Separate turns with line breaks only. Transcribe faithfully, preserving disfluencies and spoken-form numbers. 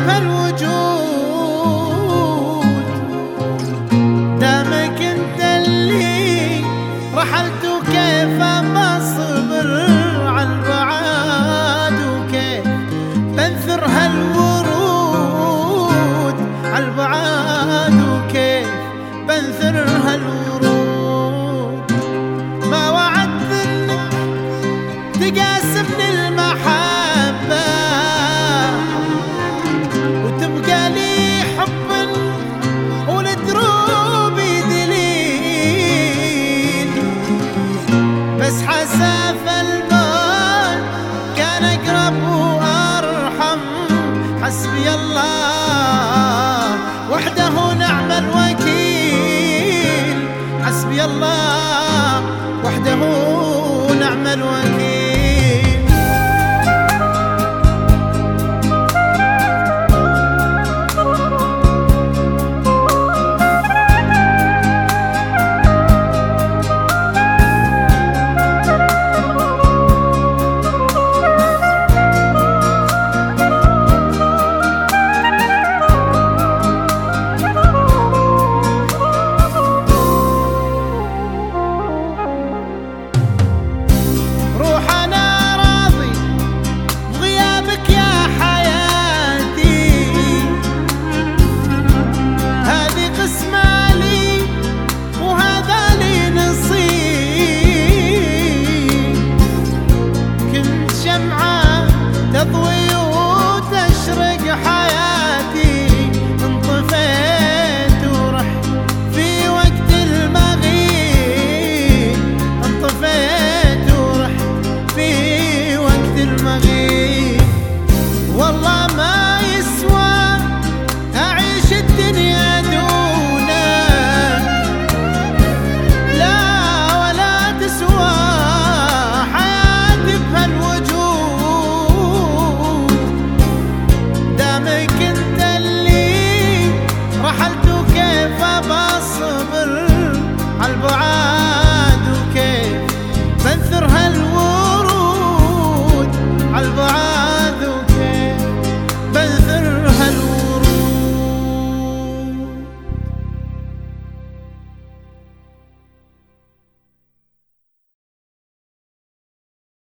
هالوجود، دامك انت اللي رحلت وكيف بصبر عالبعاد، وكيف بنثر هالورود عالبعاد، وكيف بنثر هالورود. ما وعدت انك تقاسمني المحبة وتبقى لي حب ولدروب دليل، بس حساف الموت كان اقرب وارحم. حسبي الله وحده نعم الوكيل، حسبي الله وحده نعم الوكيل. تضوي وتشرق حياتي